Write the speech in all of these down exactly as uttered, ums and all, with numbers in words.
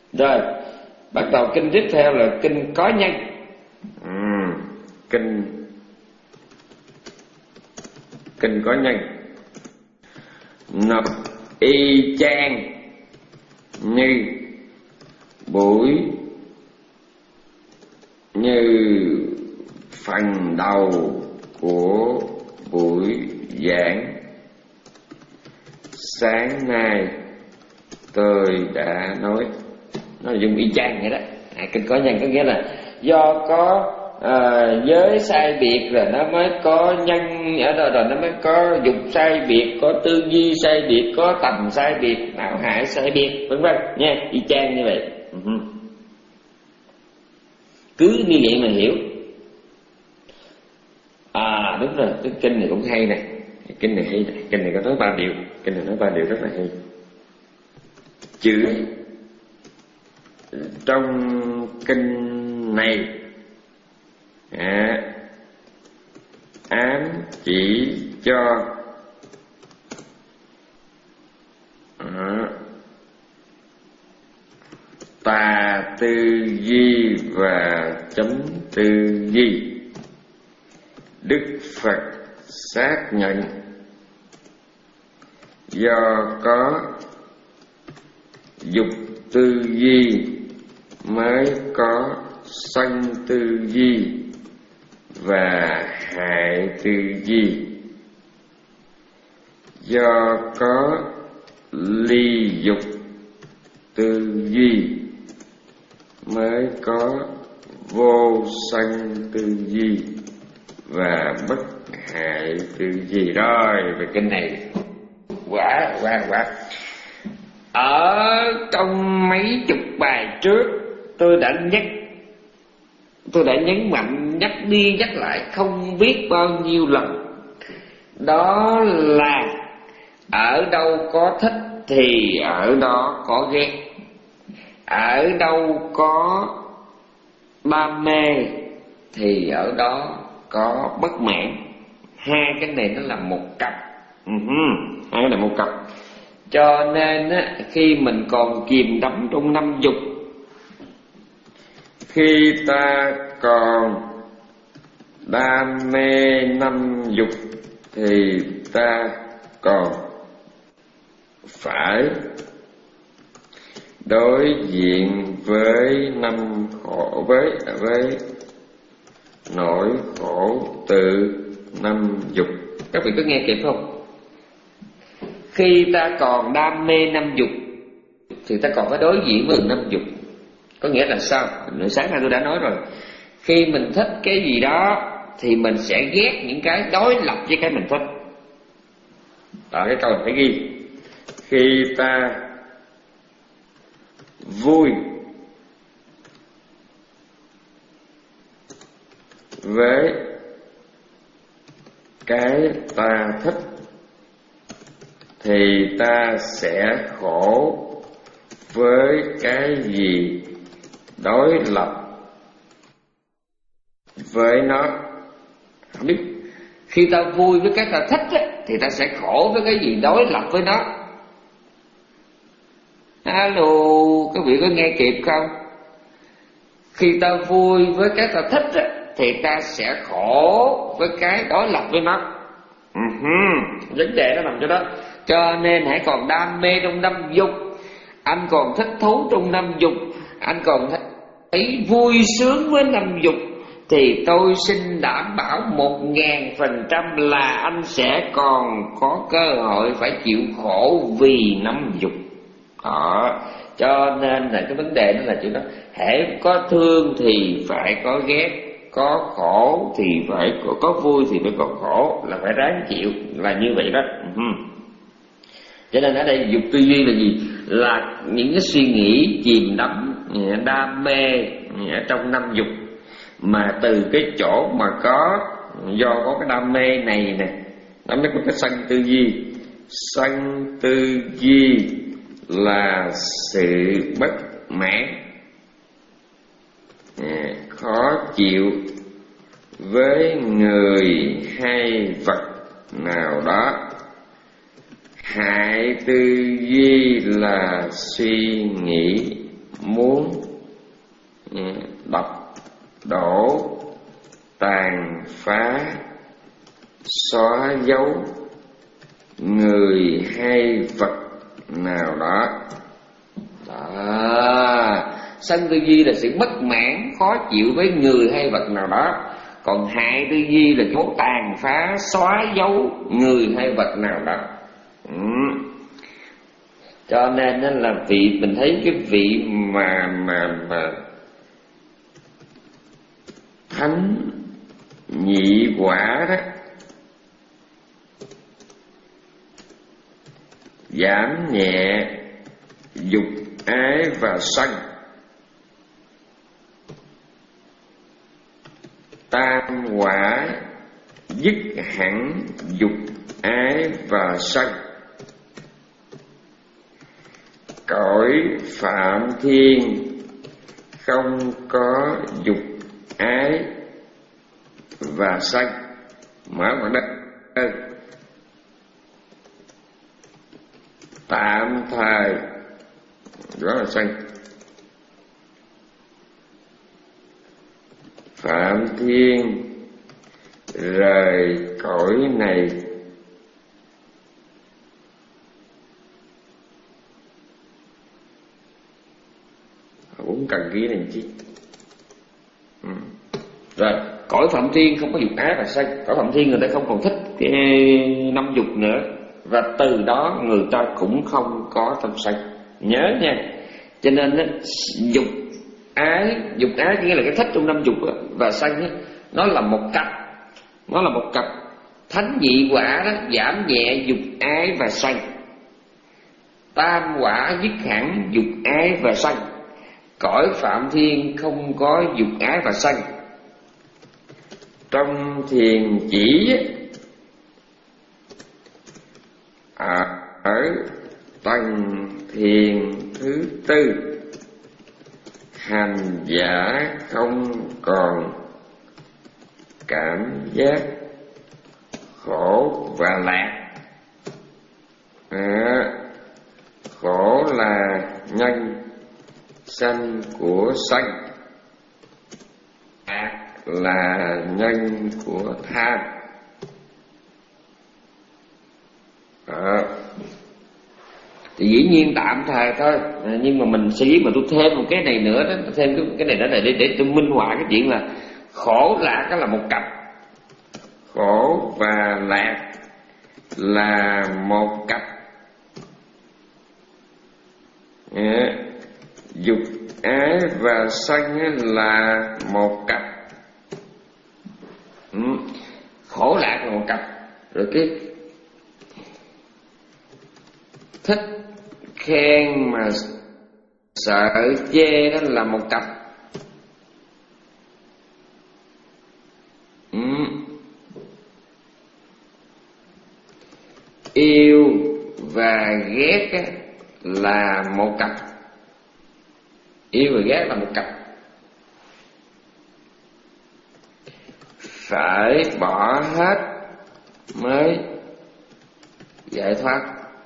Rồi bắt đầu kinh tiếp theo là kinh có nhân. ừ, kinh kinh có nhân nó y chang như buổi như phần đầu của buổi giảng sáng nay tôi đã nói. Nó dùng y chang vậy đó. À, kinh có nhân có nghĩa là do có à, giới sai biệt rồi nó mới có nhân ở đó, rồi nó mới có dục sai biệt, có tư duy sai biệt, có tầm sai biệt, não hại sai biệt, vân vân nha. Y chang như vậy. uh-huh. Cứ như vậy mà hiểu. À đúng rồi, cái kinh này cũng hay nè. Kinh này hay nè. Kinh này có nói ba điều. Kinh này nói ba điều rất là hay. Chữ trong kinh này à, ám chỉ cho à, tà tư duy và chấm tư duy. Đức Phật xác nhận do có dục tư duy mới có sân tư duy và hại tư duy, do có ly dục tư duy mới có vô sân tư duy và bất hại tư duy. Rồi về kinh này quá quá quá. Ở trong mấy chục bài trước tôi đã nhắc, tôi đã nhấn mạnh, nhắc đi nhắc lại không biết bao nhiêu lần. Đó là ở đâu có thích thì ở đó có ghét, ở đâu có đam mê thì ở đó có bất mãn. Hai cái này nó là một cặp. uh-huh. Hai là một cặp. Cho nên á, khi mình còn chìm đắm trong năm dục, khi ta còn đam mê năm dục thì ta còn phải đối diện với năm khổ, với với nỗi khổ từ năm dục. Các vị có nghe kịp không? Khi ta còn đam mê năm dục thì ta còn phải đối diện với năm dục. Có nghĩa là sao? Nửa sáng nay tôi đã nói rồi. Khi mình thích cái gì đó thì mình sẽ ghét những cái đối lập với cái mình thích. Đó, cái câu này phải ghi. Khi ta vui với cái ta thích thì ta sẽ khổ với cái gì đối lập với nó. Không biết. Khi ta vui với cái ta thích ấy, thì ta sẽ khổ với cái gì đối lập với nó. Alo, các vị có nghe kịp không? Khi ta vui với cái ta thích ấy, thì ta sẽ khổ với cái đối lập với nó. uh-huh. Vấn đề nó nằm chỗ đó. Cho nên hãy còn đam mê trong năm dục, anh còn thích thú trong năm dục, anh còn thấy vui sướng với năm dục, thì tôi xin đảm bảo một ngàn phần trăm là anh sẽ còn có cơ hội phải chịu khổ vì năm dục. Đó. Cho nên là cái vấn đề đó là chuyện đó. Hễ có thương thì phải có ghét, có khổ thì phải có, có vui thì phải có khổ, là phải ráng chịu, là như vậy đó. uh-huh. Cho nên ở đây dục tư duy là gì? Là những cái suy nghĩ chìm đắm, đam mê trong năm dục. Mà từ cái chỗ mà có, do có cái đam mê này nè, nó mới có cái sân tư duy. Sân tư duy là sự bất mãn, khó chịu với người hay vật nào đó. Hại tư duy là suy nghĩ muốn đập đổ, tàn phá, xóa dấu người hay vật nào đó. Đó. Sân tư duy là sự bất mãn, khó chịu với người hay vật nào đó. Còn hại tư duy là cố tàn phá, xóa dấu người hay vật nào đó. ừ. Cho nên là vị mình thấy cái vị mà mà mà thánh nhị quả đó, giảm nhẹ dục ái và sân, tam quả dứt hẳn dục ái và sân, cõi Phạm Thiên không có dục ái và sân. Mở mặt đất tạm thời đó là sân. Phạm Thiên rời cõi này cũng cần ghi này chứ. ừ. Rồi cõi Phạm Thiên không có dục ái và sân. Cõi Phạm Thiên người ta không còn thích cái năm dục nữa, và từ đó người ta cũng không có tâm sân. Nhớ nha. Cho nên đó, dục ái, dục ái nghĩa là cái thích trong năm dục đó, và sân đó, nó là một cặp, nó là một cặp. Thánh nhị quả đó giảm nhẹ dục ái và sân, tam quả dứt hẳn dục ái và sân, cõi Phạm Thiên không có dục ái và sân. Trong thiền chỉ à, ở tầng thiền thứ tư, hành giả không còn cảm giác khổ và lạc. à, Khổ là nhân sanh của sân, lạc là nhân của tham. à, Thì dĩ nhiên tạm thời thôi, à, nhưng mà mình sẽ biết mà tôi thêm một cái này nữa đó, thêm cái, cái này đó này để, để tôi minh họa cái chuyện là khổ lạc đó là một cặp, khổ và lạc là một cặp. à, Dục ái và sân là một cặp. ừ. Khổ lạc là một cặp, rồi cái thích khen mà sợ chê đó là một cặp. ừ. Yêu và ghét á, là một cặp. Yêu và ghét là một cặp. Phải bỏ hết mới giải thoát,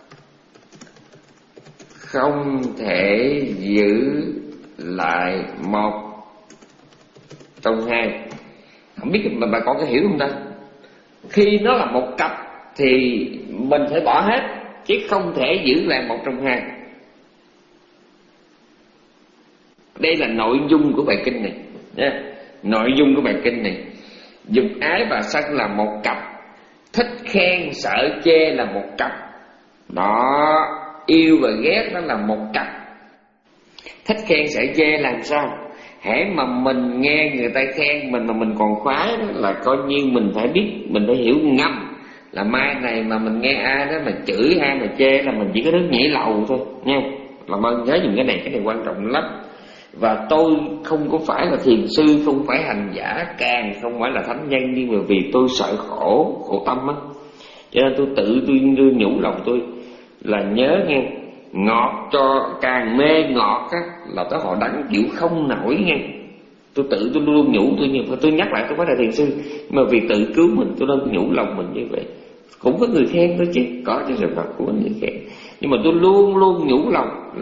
không thể giữ lại một trong hai. Không biết mà bà con có hiểu không ta? Khi nó là một cặp thì mình phải bỏ hết, chứ không thể giữ lại một trong hai. Đây là nội dung của bài kinh này nha. Nội dung của bài kinh này, dục ái và sân là một cặp, thích khen sợ chê là một cặp. Đó, yêu và ghét đó là một cặp. Thích khen sợ chê làm sao? Hễ mà mình nghe người ta khen mình mà mình còn khoái đó, là coi như mình phải biết, mình phải hiểu ngầm là mai này mà mình nghe ai đó mà chửi ai mà chê là mình chỉ có nước nhảy lầu thôi nha. Làm ơn nhớ dùng cái này, cái này quan trọng lắm. Và tôi không có phải là thiền sư, không phải hành giả, càng không phải là thánh nhân, nhưng mà vì tôi sợ khổ, khổ tâm á, cho nên tôi tự tôi đưa nhủ lòng tôi là nhớ nghe, ngọt cho càng mê ngọt á là tới họ đắng chịu không nổi nghe. Tôi tự tôi luôn nhủ tôi, nhưng mà tôi nhắc lại tôi phải là thiền sư, mà vì tự cứu mình tôi nên nhủ lòng mình như vậy. Cũng có người khen tôi chứ, có chứ, sự vật của người khen, nhưng mà tôi luôn luôn nhủ lòng là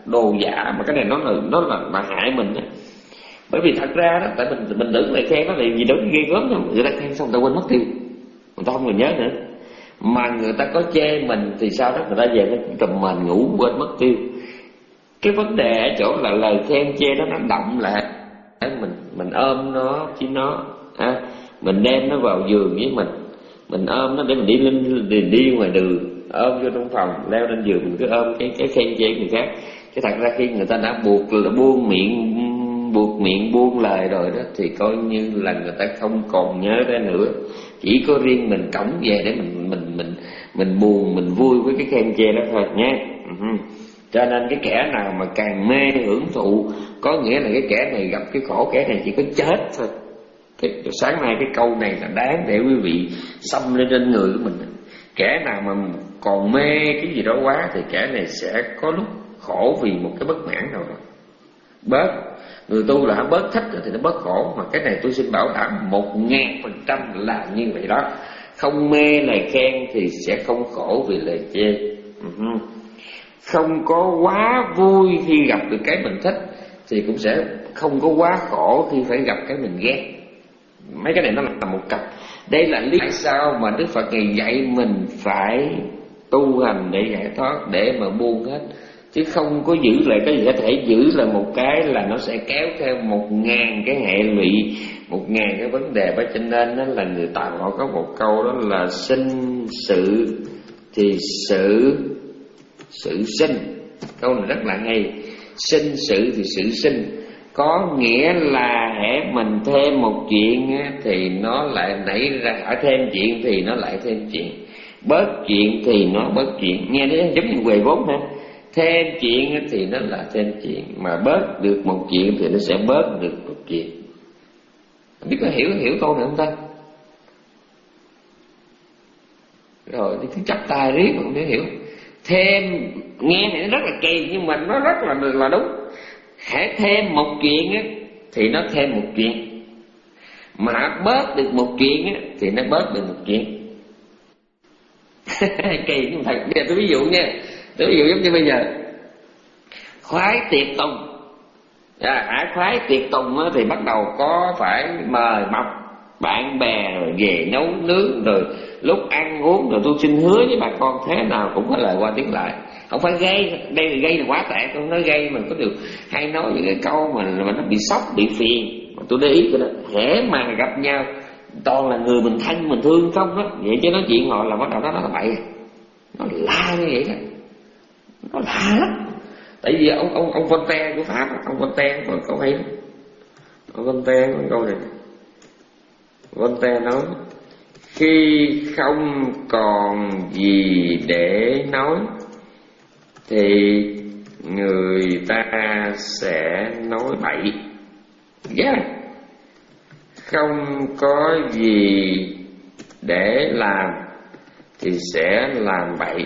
đồ giả, mà cái này nó là nó là mà hại mình đó. Bởi vì thật ra đó, tại mình mình tưởng lời khen nó là gì đó ghê gớm đâu, người ta khen xong người ta quên mất tiêu, người ta không còn nhớ nữa. Mà người ta có chê mình thì sao đó, người ta về nó trùm mền ngủ quên mất tiêu. Cái vấn đề ở chỗ là lời khen chê đó nó động lại, mình mình ôm nó chứ nó à, mình đem nó vào giường với mình, mình ôm nó để mình đi lên đi, đi ngoài đường, ôm vô trong phòng, leo lên giường mình cứ ôm cái cái khen chê người khác. Chứ thật ra khi người ta đã buộc là buông miệng buộc miệng buông lời rồi đó thì coi như là người ta không còn nhớ ra nữa. Chỉ có riêng mình cõng về để mình mình mình mình buồn mình vui với cái khen chê đó thôi nhé. Uh-huh. Cho nên cái kẻ nào mà càng mê hưởng thụ, có nghĩa là cái kẻ này gặp cái khổ, kẻ này chỉ có chết thôi. Cái, sáng nay cái câu này là đáng để quý vị xâm lên trên người của mình. Kẻ nào mà còn mê cái gì đó quá thì kẻ này sẽ có lúc khổ vì một cái bất mãn nào đó. Bớt người tu là bớt thích thì nó bớt khổ, mà cái này tôi xin bảo đảm một ngàn phần trăm là như vậy đó. Không mê lời khen thì sẽ không khổ vì lời chê. Uh-huh. Không có quá vui khi gặp được cái mình thích thì cũng sẽ không có quá khổ khi phải gặp cái mình ghét. Mấy cái này nó là một cặp. Đây là lý sao mà Đức Phật Ngài dạy mình phải tu hành để giải thoát, để mà buông hết, chứ không có giữ lại cái gì có thể. Giữ là một cái là nó sẽ kéo theo một ngàn cái hệ lụy, một ngàn cái vấn đề. Bởi cho nên đó là người ta họ có một câu đó là sinh sự thì sự sự sinh. Câu này rất là hay. Sinh sự thì sự sinh, có nghĩa là hễ mình thêm một chuyện thì nó lại nảy ra, ở thêm chuyện thì nó lại thêm chuyện, bớt chuyện thì nó bớt chuyện. Nghe nó giống như quề vốn ha. Thêm chuyện thì nó là thêm chuyện, mà bớt được một chuyện thì nó sẽ bớt được một chuyện. Không biết có hiểu hiểu câu này không ta? Rồi thì cứ chắp tay riết mà không thể hiểu. Thêm nghe thì nó rất là kỳ, nhưng mà nó rất là là đúng. Hãy thêm một chuyện á thì nó thêm một chuyện, mà bớt được một chuyện á thì nó bớt được một chuyện. Kỳ nhưng mà thật. Bây giờ tôi ví dụ nha, tôi ví dụ giống như bây giờ khoái tiệc tùng, à, hãy khoái tiệc tùng á, thì bắt đầu có phải mời mọc bạn bè rồi về nấu nướng, rồi lúc ăn uống, rồi tôi xin hứa với bà con thế nào cũng có lời qua tiếng lại. Không phải gây, đây là gây là quá tệ, tôi nói gây mà có điều hay nói những cái câu mà, mà nó bị sốc, bị phiền. Mà tôi để ý cái đó, hễ mà gặp nhau toàn là người mình thân mình thương không đó, vậy chứ nói chuyện họ là bắt đầu đó nó là bậy, nó la như vậy đó, nó la lắm. Tại vì ông ông ông Voltaire của Pháp, ông Voltaire có câu hay lắm. Ông Voltaire có câu này, Voltaire nói: khi không còn gì để nói thì người ta sẽ nói bậy. Yeah. Không có gì để làm thì sẽ làm bậy.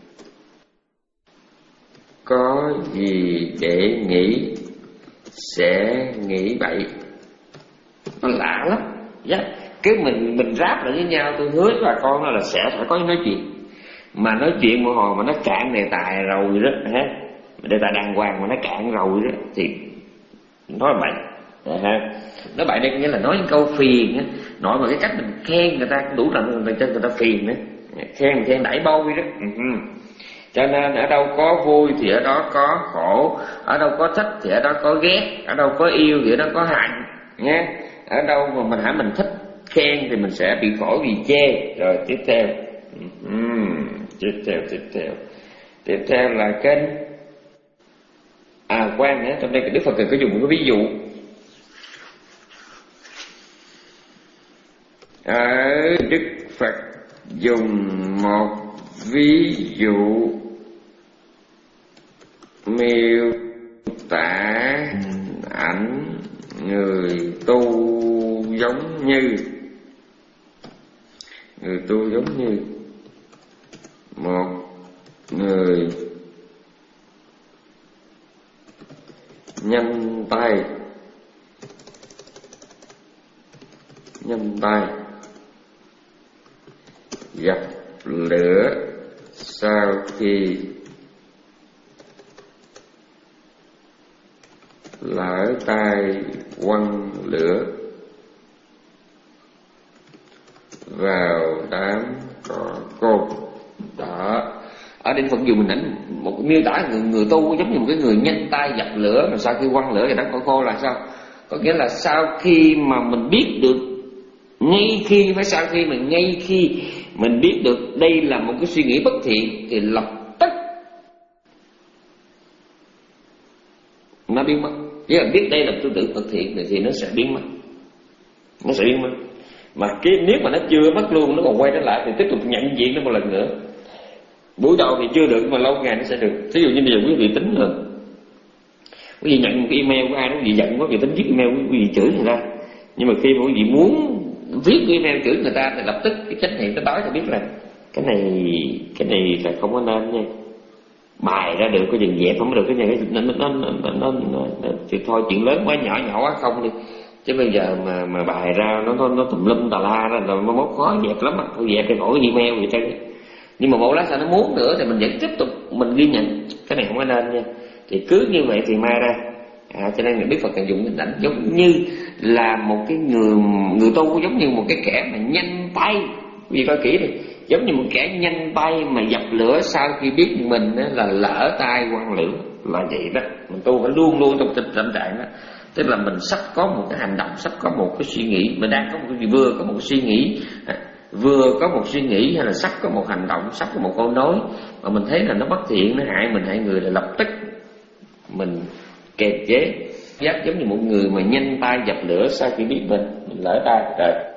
Có gì để nghĩ sẽ nghĩ bậy. Nó lạ lắm. Yeah. Cứ mình mình ráp lại với nhau, tôi hứa với bà con là sẽ phải có nói chuyện. Mà nói chuyện một hồi mà nó cạn đề tài rồi đó ha, đề tài đàng hoàng mà nó cạn rồi đó thì nói bậy ha. Nói bậy đây nghĩa là nói những câu phiền á, nói mà cái cách mình khen người ta cũng đủ làm người ta người ta phiền nữa, khen khen đẩy bôi đó. Uh-huh. Cho nên ở đâu có vui thì ở đó có khổ, ở đâu có thích thì ở đó có ghét, ở đâu có yêu thì ở đó có hận nha. Ở đâu mà mình hả mình thích khen thì mình sẽ bị khổ vì chê. Rồi tiếp theo, uhm, tiếp theo tiếp theo tiếp theo là kênh à quan nữa. Trong đây Đức Phật có dùng một cái ví dụ. Ở Đức Phật dùng một ví dụ miêu tả ảnh người tu giống như người tu giống như một người nhanh tay nhanh tay dập lửa sau khi lỡ tay quăng lửa vào đám cỏ côn. Đó, ở đây Phật dùng hình ảnh một miêu tả người, người tu giống như một cái người nhanh tay dập lửa, mà sau khi quăng lửa vào đám cỏ khô là sao? Có nghĩa là sau khi mà mình biết được, ngay khi phải sau khi mình ngay khi mình biết được đây là một cái suy nghĩ bất thiện thì lập tức nó biến mất. Chỉ cần biết đây là tư tưởng bất thiện thì nó sẽ biến mất, nó sẽ biến mất. Mà cái nếu mà nó chưa mất luôn, nó còn quay trở lại thì tiếp tục nhận diện nó một lần nữa. Buổi đầu thì chưa được, mà lâu ngày nó sẽ được. Ví dụ như bây giờ quý vị tính rồi, quý vị nhận một cái email của ai đó, quý vị giận quá, quý vị tính viết email, quý vị chửi người ta. Nhưng mà khi mà quý vị muốn viết cái email chửi người ta thì lập tức cái chánh niệm nó nói cho biết là cái này cái này là không có nên nha, bài ra được có dừng dẹp không được cái này, nó nó nó, nó, nó, nó thì thôi chuyện lớn quá, nhỏ nhỏ quá không đi. Chứ bây giờ mà mà bài ra nó nó, nó tùm lum tà la đó rồi nó khó dẹp lắm á, thôi dẹp cái khỏi cái email vậy chứ. Nhưng mà một lát sau nó muốn nữa thì mình vẫn tiếp tục mình ghi nhận cái này không có nên nha. Thì cứ như vậy thì mai ra. À, cho nên là Đức Phật cần dùng hình ảnh giống như là một cái người người tu, giống như một cái kẻ mà nhanh tay, vì coi kỹ đi, giống như một kẻ nhanh tay mà dập lửa sau khi biết mình là lỡ tay quăng lửa, là vậy đó. Mình tu phải luôn luôn trong tình trạng đó, tức là mình sắp có một cái hành động, sắp có một cái suy nghĩ, mình đang có một cái vừa có một cái suy nghĩ, à, vừa có một suy nghĩ hay là sắp có một hành động, sắp có một câu nói mà mình thấy là nó bất thiện, nó hại mình hại người, là lập tức mình kiềm chế, giác giống như một người mà nhanh tay dập lửa sau khi biết mình mình lỡ tay rồi